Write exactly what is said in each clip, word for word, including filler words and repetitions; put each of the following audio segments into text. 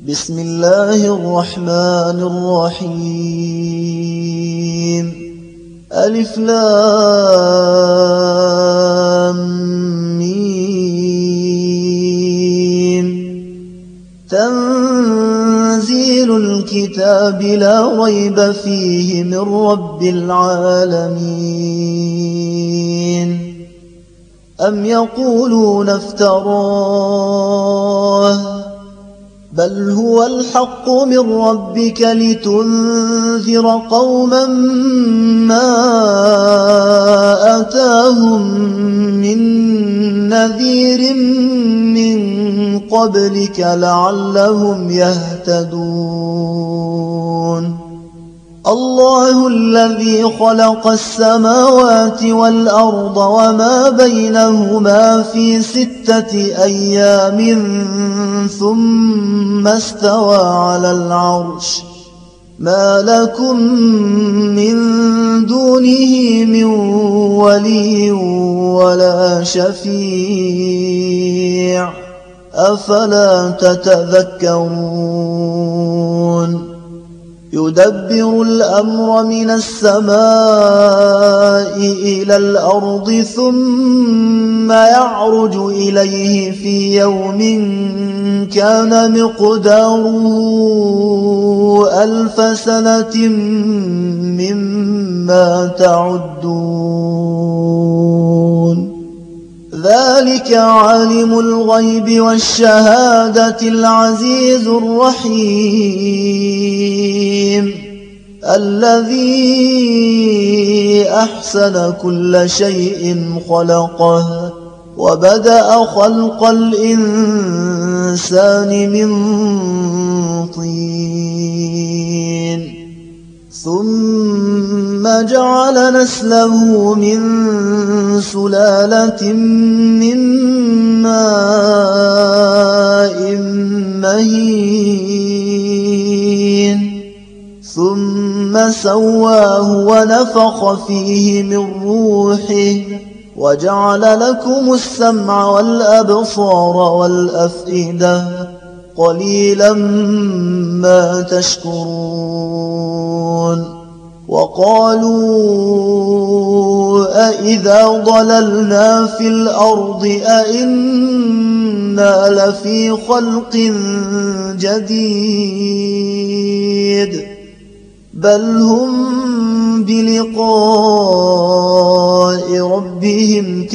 بسم الله الرحمن الرحيم. ألف لام ميم. تنزيل الكتاب لا ريب فيه من رب العالمين. أم يقولون افتراه بل هو الحق من ربك لتنذر قوما ما أتاهم من نذير من قبلك لعلهم يهتدون. الله الذي خلق السماوات والأرض وما بينهما في ستة أيام ثم استوى على العرش. ما لكم من دونه من ولي ولا شفيع أفلا تتذكرون. يدبر الأمر من السماء إلى الأرض ثم يعرج إليه في يوم كان مقداره ألف سنة مما تعدون. ذلك عالم الغيب والشهادة العزيز الرحيم الذي أحسن كل شيء خلقه وبدأ خلق الإنسان من طين ثم جعل نسله من سلالة من ماء مهين ثم سواه ونفخ فيه من روحه وجعل لكم السمع والأبصار والأفئدة قليلا ما تشكرون. وقالوا أإذا ضللنا في الأرض أإنا لفي خلق جديد بل هم بلقاء ربهم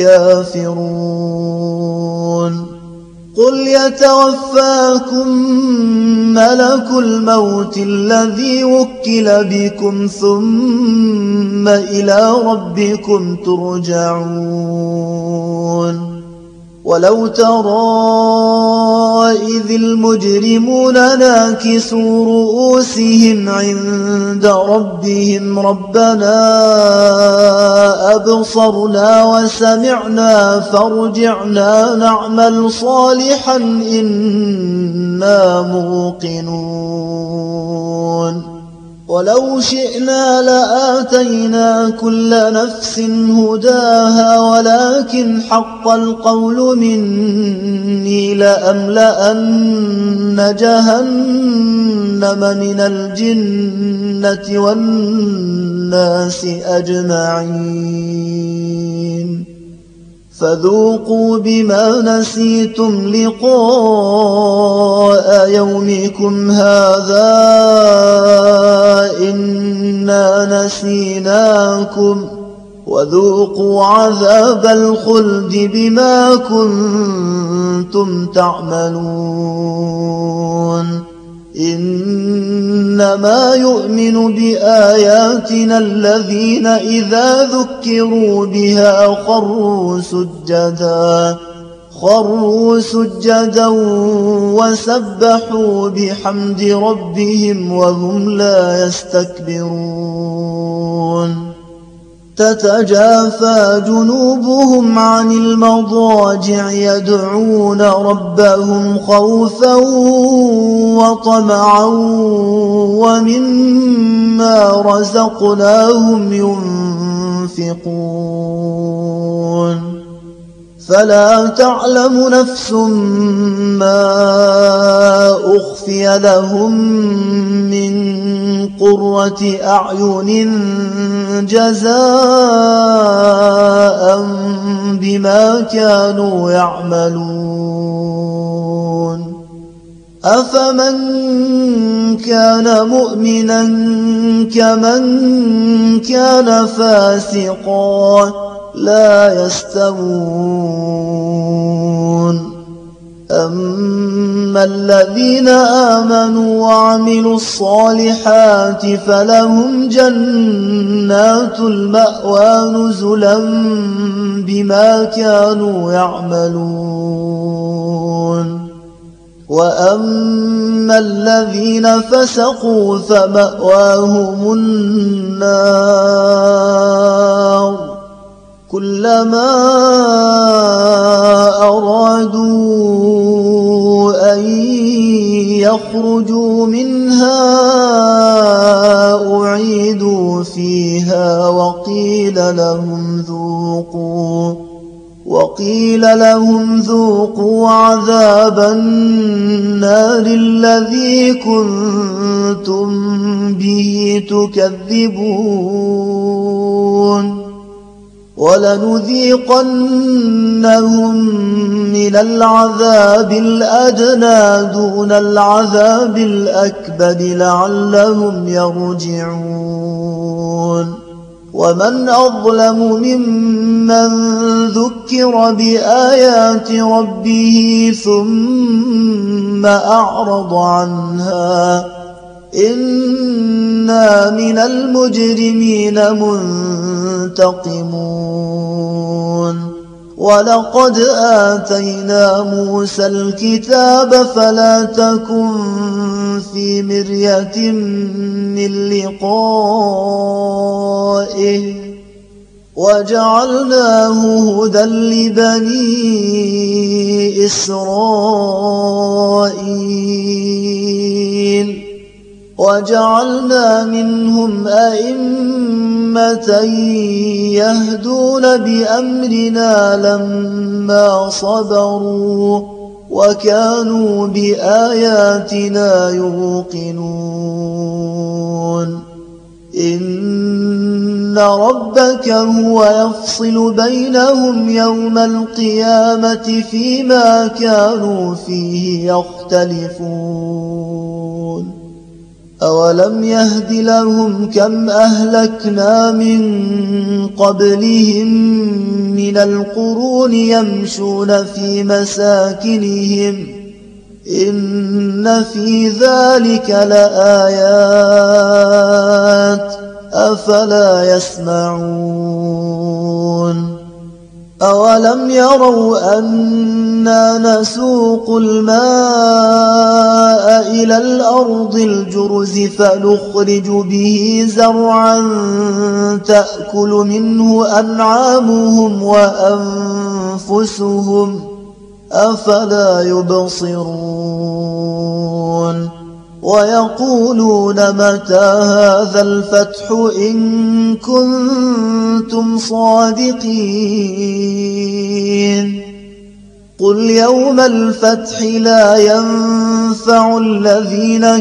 كافرون. قل يتوفاكم ملك الموت الذي وكل بكم ثم إلى ربكم ترجعون. ولو ترى إذ المجرمون ناكسوا رؤوسهم عند ربهم ربنا أبصرنا وسمعنا فارجعنا نعمل صالحا إنا موقنون. ولو شئنا لآتينا كل نفس هداها ولكن حق القول مني لأملأن جهنم من الجنة والناس أجمعين. فذوقوا بما نسيتم لقاء يومكم هذا إنا نسيناكم وذوقوا عذاب الخلد بما كنتم تعملون. إنما يؤمن بآياتنا الذين إذا ذكروا بها خروا سجدا خروا سجدا وسبحوا بحمد ربهم وهم لا يستكبرون. تتجافى جنوبهم عن المضاجع يدعون ربهم خوفا وطمعا ومما رزقناهم ينفقون. فلا تعلم نفس ما أخفي لهم من قرة أعين جزاء بما كانوا يعملون أفمن كان مؤمنا كمن كان فاسقا لا يستوون أما الذين آمنوا وعملوا الصالحات فلهم جنات المأوى نزلا بما كانوا يعملون وأما الذين فسقوا فمأواهم النار كلما أرادوا أن يخرجوا منها أعيدوا فيها وقيل لهم ذوقوا وقيل لهم ذوقوا عذاب النار الذي كنتم به تكذبون ولنذيقنهم من العذاب الأدنى دون العذاب الأكبر لعلهم يرجعون ومن أظلم ممن ذكر بآيات ربه ثم أعرض عنها إنا من المجرمين منتقمون ولقد آتينا موسى الكتاب فلا تكن في مرية من لقائه وجعلناه هدى لبني إسرائيل وجعلنا منهم أئمة يهدون بأمرنا لما صبروا وكانوا بآياتنا يوقنون إن ربك هو يفصل بينهم يوم القيامة فيما كانوا فيه يختلفون أولم يهد لهم كم أهلكنا من قبلهم من القرون يمشون في مساكنهم إن في ذلك لآيات أفلا يسمعون أولم يروا أنا نسوق الماء إلى الأرض الجرز فنخرج به زرعا تأكل منه أنعامهم وأنفسهم أفلا يبصرون ويقولون متى هذا الفتح إن كنتم صادقين قل يوم الفتح لا ينفع الذين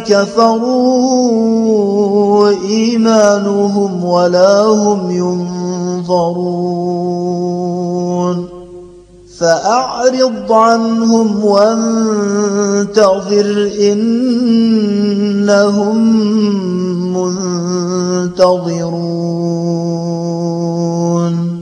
كفروا إيمانهم ولا هم ينظرون فأعرض عنهم وانتظر إنهم منتظرون